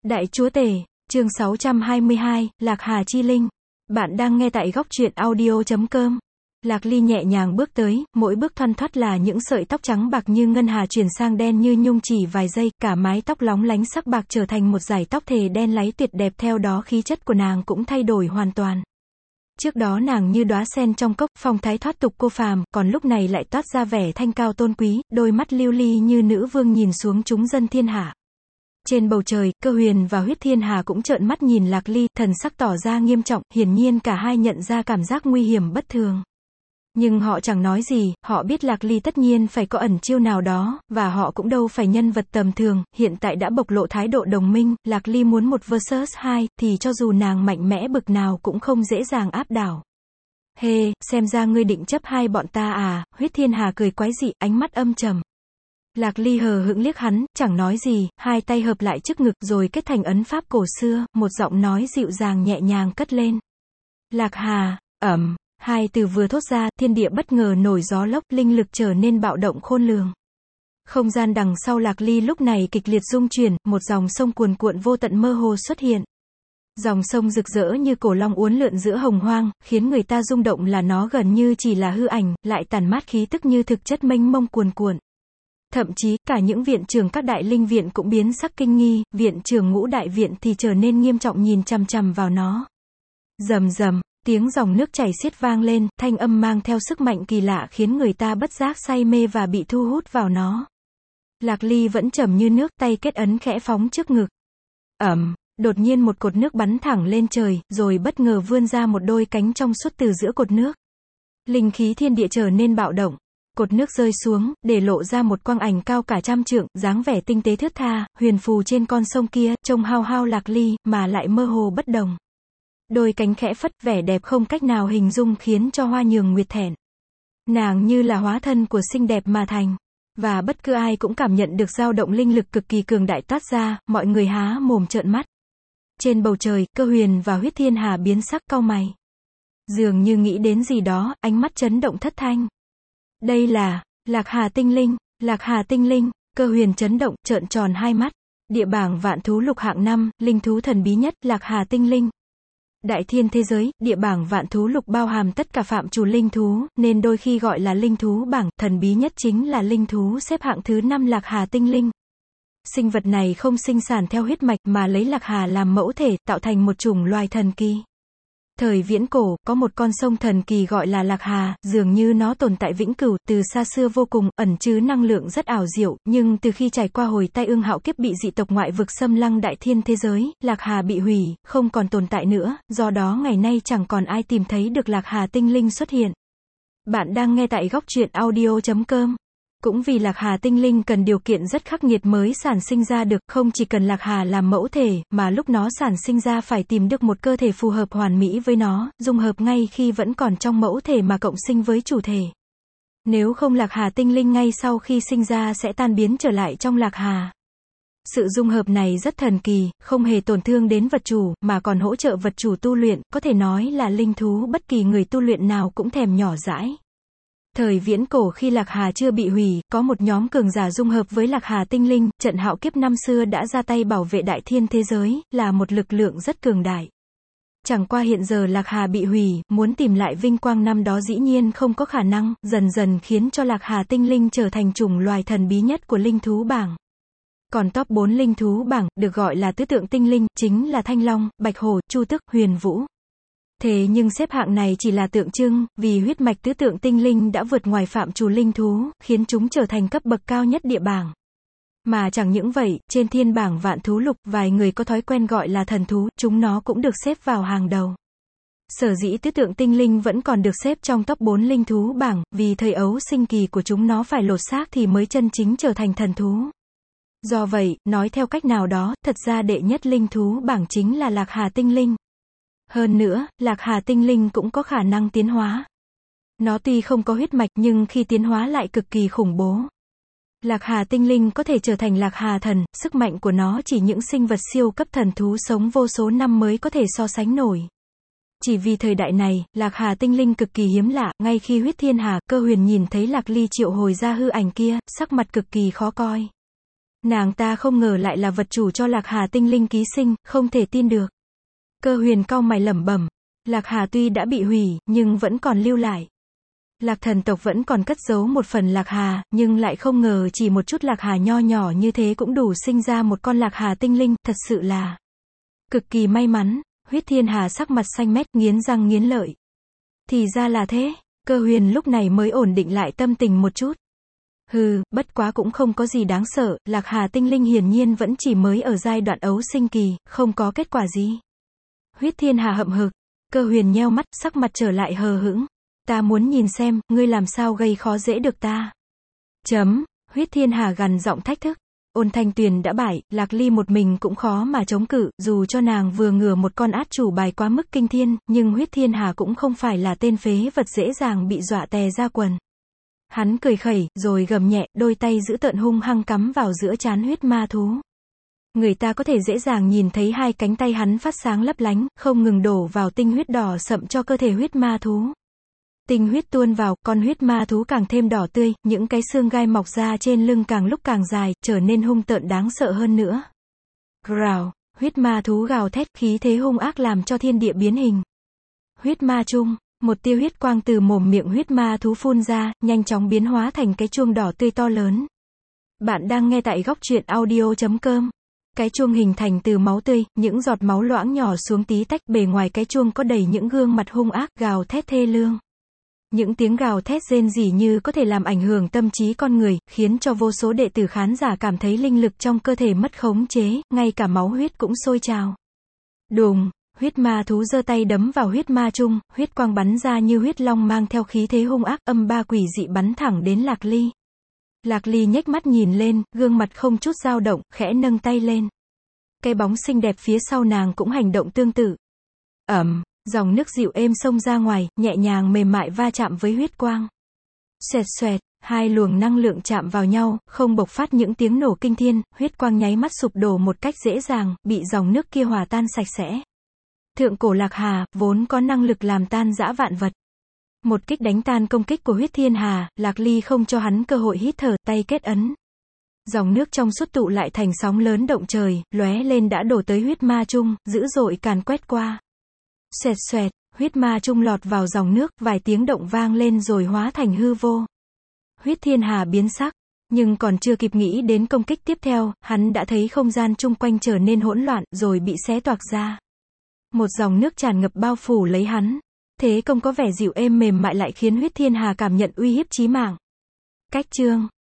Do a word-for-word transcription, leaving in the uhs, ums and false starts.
Đại Chúa Tể, chương sáu trăm hai mươi hai, Lạc Hà Chi Linh. Bạn đang nghe tại góc truyện audio chấm com. Lạc Ly nhẹ nhàng bước tới, mỗi bước thoăn thoắt là những sợi tóc trắng bạc như ngân hà chuyển sang đen như nhung, chỉ vài giây, cả mái tóc lóng lánh sắc bạc trở thành một dải tóc thề đen láy tuyệt đẹp, theo đó khí chất của nàng cũng thay đổi hoàn toàn. Trước đó nàng như đóa sen trong cốc, phong thái thoát tục cô phàm, còn lúc này lại toát ra vẻ thanh cao tôn quý, đôi mắt lưu ly như nữ vương nhìn xuống chúng dân thiên hạ. Trên bầu trời, Cơ Huyền và Huyết Thiên Hà cũng trợn mắt nhìn Lạc Ly, thần sắc tỏ ra nghiêm trọng, hiển nhiên cả hai nhận ra cảm giác nguy hiểm bất thường. Nhưng họ chẳng nói gì, họ biết Lạc Ly tất nhiên phải có ẩn chiêu nào đó, và họ cũng đâu phải nhân vật tầm thường, hiện tại đã bộc lộ thái độ đồng minh, Lạc Ly muốn một versus hai, thì cho dù nàng mạnh mẽ bực nào cũng không dễ dàng áp đảo. Hê, hey, xem ra ngươi định chấp hai bọn ta à, Huyết Thiên Hà cười quái dị, ánh mắt âm trầm. Lạc Ly hờ hững liếc hắn, chẳng nói gì, hai tay hợp lại trước ngực rồi kết thành ấn pháp cổ xưa, một giọng nói dịu dàng nhẹ nhàng cất lên. Lạc Hà, ẩm, hai từ vừa thốt ra, thiên địa bất ngờ nổi gió lốc, linh lực trở nên bạo động khôn lường. Không gian đằng sau Lạc Ly lúc này kịch liệt rung chuyển, một dòng sông cuồn cuộn vô tận mơ hồ xuất hiện. Dòng sông rực rỡ như cổ long uốn lượn giữa hồng hoang, khiến người ta rung động là nó gần như chỉ là hư ảnh, lại tản mát khí tức như thực chất mênh mông cuồn cuộn. Thậm chí, cả những viện trưởng các đại linh viện cũng biến sắc kinh nghi, viện trưởng Ngũ Đại Viện thì trở nên nghiêm trọng nhìn chằm chằm vào nó. Rầm rầm, tiếng dòng nước chảy xiết vang lên, thanh âm mang theo sức mạnh kỳ lạ khiến người ta bất giác say mê và bị thu hút vào nó. Lạc Ly vẫn trầm như nước, tay kết ấn khẽ phóng trước ngực. Ẩm, đột nhiên một cột nước bắn thẳng lên trời, rồi bất ngờ vươn ra một đôi cánh trong suốt từ giữa cột nước. Linh khí thiên địa trở nên bạo động. Cột nước rơi xuống, để lộ ra một quang ảnh cao cả trăm trượng, dáng vẻ tinh tế thướt tha, huyền phù trên con sông kia, trông hao hao Lạc Ly, mà lại mơ hồ bất đồng. Đôi cánh khẽ phất, vẻ đẹp không cách nào hình dung khiến cho Hoa Nhường Nguyệt thẹn. Nàng như là hóa thân của xinh đẹp mà thành. Và bất cứ ai cũng cảm nhận được dao động linh lực cực kỳ cường đại toát ra, mọi người há mồm trợn mắt. Trên bầu trời, Cơ Huyền và Huyết Thiên Hà biến sắc cau mày. Dường như nghĩ đến gì đó, ánh mắt chấn động thất thanh. Đây là, Lạc Hà Tinh Linh, Lạc Hà Tinh Linh, Cơ Huyền chấn động, trợn tròn hai mắt. Địa bảng vạn thú lục hạng năm, linh thú thần bí nhất, Lạc Hà Tinh Linh. Đại thiên thế giới, địa bảng vạn thú lục bao hàm tất cả phạm trù linh thú, nên đôi khi gọi là linh thú bảng, thần bí nhất chính là linh thú xếp hạng thứ năm Lạc Hà Tinh Linh. Sinh vật này không sinh sản theo huyết mạch mà lấy Lạc Hà làm mẫu thể, tạo thành một chủng loài thần kỳ. Thời viễn cổ, có một con sông thần kỳ gọi là Lạc Hà, dường như nó tồn tại vĩnh cửu, từ xa xưa vô cùng, ẩn chứa năng lượng rất ảo diệu, nhưng từ khi trải qua hồi tai ương hạo kiếp bị dị tộc ngoại vực xâm lăng đại thiên thế giới, Lạc Hà bị hủy, không còn tồn tại nữa, do đó ngày nay chẳng còn ai tìm thấy được Lạc Hà Tinh Linh xuất hiện. Bạn đang nghe tại góc truyện audio chấm com. Cũng vì Lạc Hà Tinh Linh cần điều kiện rất khắc nghiệt mới sản sinh ra được, không chỉ cần Lạc Hà làm mẫu thể, mà lúc nó sản sinh ra phải tìm được một cơ thể phù hợp hoàn mỹ với nó, dung hợp ngay khi vẫn còn trong mẫu thể mà cộng sinh với chủ thể. Nếu không Lạc Hà Tinh Linh ngay sau khi sinh ra sẽ tan biến trở lại trong Lạc Hà. Sự dung hợp này rất thần kỳ, không hề tổn thương đến vật chủ, mà còn hỗ trợ vật chủ tu luyện, có thể nói là linh thú bất kỳ người tu luyện nào cũng thèm nhỏ dãi. Thời viễn cổ khi Lạc Hà chưa bị hủy, có một nhóm cường giả dung hợp với Lạc Hà Tinh Linh, trận hạo kiếp năm xưa đã ra tay bảo vệ đại thiên thế giới, là một lực lượng rất cường đại. Chẳng qua hiện giờ Lạc Hà bị hủy, muốn tìm lại vinh quang năm đó dĩ nhiên không có khả năng, dần dần khiến cho Lạc Hà Tinh Linh trở thành chủng loài thần bí nhất của linh thú bảng. Còn top bốn linh thú bảng, được gọi là tứ tượng tinh linh, chính là Thanh Long, Bạch Hổ, Chu Tước, Huyền Vũ. Thế nhưng xếp hạng này chỉ là tượng trưng, vì huyết mạch tứ tượng tinh linh đã vượt ngoài phạm trù linh thú, khiến chúng trở thành cấp bậc cao nhất địa bảng. Mà chẳng những vậy, trên thiên bảng vạn thú lục, vài người có thói quen gọi là thần thú, chúng nó cũng được xếp vào hàng đầu. Sở dĩ tứ tượng tinh linh vẫn còn được xếp trong top bốn linh thú bảng, vì thời ấu sinh kỳ của chúng nó phải lột xác thì mới chân chính trở thành thần thú. Do vậy, nói theo cách nào đó, thật ra đệ nhất linh thú bảng chính là Lạc Hà Tinh Linh. Hơn nữa, Lạc Hà Tinh Linh cũng có khả năng tiến hóa. Nó tuy không có huyết mạch nhưng khi tiến hóa lại cực kỳ khủng bố. Lạc Hà Tinh Linh có thể trở thành Lạc Hà Thần, sức mạnh của nó chỉ những sinh vật siêu cấp thần thú sống vô số năm mới có thể so sánh nổi. Chỉ vì thời đại này, Lạc Hà Tinh Linh cực kỳ hiếm lạ, ngay khi Huyết Thiên Hà, Cơ Huyền nhìn thấy Lạc Ly triệu hồi ra hư ảnh kia, sắc mặt cực kỳ khó coi. Nàng ta không ngờ lại là vật chủ cho Lạc Hà tinh linh ký sinh, không thể tin được. Cơ Huyền cau mày lẩm bẩm, Lạc Hà tuy đã bị hủy, nhưng vẫn còn lưu lại. Lạc thần tộc vẫn còn cất giấu một phần Lạc Hà, nhưng lại không ngờ chỉ một chút Lạc Hà nho nhỏ như thế cũng đủ sinh ra một con Lạc Hà tinh linh, thật sự là cực kỳ may mắn. Huyết Thiên Hà sắc mặt xanh mét, nghiến răng nghiến lợi. Thì ra là thế, Cơ Huyền lúc này mới ổn định lại tâm tình một chút. Hừ, bất quá cũng không có gì đáng sợ, Lạc Hà tinh linh hiển nhiên vẫn chỉ mới ở giai đoạn ấu sinh kỳ, không có kết quả gì. Huyết Thiên Hà hậm hực, Cơ Huyền nheo mắt, sắc mặt trở lại hờ hững. Ta muốn nhìn xem, ngươi làm sao gây khó dễ được ta. Chấm, Huyết Thiên Hà gằn giọng thách thức. Ôn Thanh Tuyền đã bại, Lạc Ly một mình cũng khó mà chống cự, dù cho nàng vừa ngừa một con át chủ bài quá mức kinh thiên, nhưng Huyết Thiên Hà cũng không phải là tên phế vật dễ dàng bị dọa tè ra quần. Hắn cười khẩy, rồi gầm nhẹ, đôi tay giữ tợn hung hăng cắm vào giữa trán huyết ma thú. Người ta có thể dễ dàng nhìn thấy hai cánh tay hắn phát sáng lấp lánh, không ngừng đổ vào tinh huyết đỏ sậm cho cơ thể huyết ma thú. Tinh huyết tuôn vào, con huyết ma thú càng thêm đỏ tươi, những cái xương gai mọc ra trên lưng càng lúc càng dài, trở nên hung tợn đáng sợ hơn nữa. Growl, huyết ma thú gào thét, khí thế hung ác làm cho thiên địa biến hình. Huyết ma chung, một tia huyết quang từ mồm miệng huyết ma thú phun ra, nhanh chóng biến hóa thành cái chuông đỏ tươi to lớn. Bạn đang nghe tại góc truyện audio chấm com. Cái chuông hình thành từ máu tươi, những giọt máu loãng nhỏ xuống tí tách, bề ngoài cái chuông có đầy những gương mặt hung ác, gào thét thê lương. Những tiếng gào thét rên rỉ như có thể làm ảnh hưởng tâm trí con người, khiến cho vô số đệ tử khán giả cảm thấy linh lực trong cơ thể mất khống chế, ngay cả máu huyết cũng sôi trào. Đùng, huyết ma thú giơ tay đấm vào huyết ma chung, huyết quang bắn ra như huyết long mang theo khí thế hung ác, âm ba quỷ dị bắn thẳng đến Lạc Ly. Lạc Ly nhếch mắt nhìn lên, gương mặt không chút dao động, khẽ nâng tay lên. Cái bóng xinh đẹp phía sau nàng cũng hành động tương tự. Ẩm. Dòng nước dịu êm xông ra ngoài, nhẹ nhàng mềm mại va chạm với huyết quang. Xoẹt xoẹt, hai luồng năng lượng chạm vào nhau, không bộc phát những tiếng nổ kinh thiên, huyết quang nháy mắt sụp đổ một cách dễ dàng, bị dòng nước kia hòa tan sạch sẽ. Thượng cổ Lạc Hà, vốn có năng lực làm tan dã vạn vật. Một kích đánh tan công kích của Huyết Thiên Hà, Lạc Ly không cho hắn cơ hội hít thở, tay kết ấn. Dòng nước trong suốt tụ lại thành sóng lớn động trời, lóe lên đã đổ tới huyết ma chung, dữ dội càn quét qua. Xoẹt xoẹt, huyết ma chung lọt vào dòng nước, vài tiếng động vang lên rồi hóa thành hư vô. Huyết Thiên Hà biến sắc, nhưng còn chưa kịp nghĩ đến công kích tiếp theo, hắn đã thấy không gian chung quanh trở nên hỗn loạn, rồi bị xé toạc ra. Một dòng nước tràn ngập bao phủ lấy hắn. Thế công có vẻ dịu êm mềm mại lại khiến Huyết Thiên Hà cảm nhận uy hiếp chí mạng. Cách chương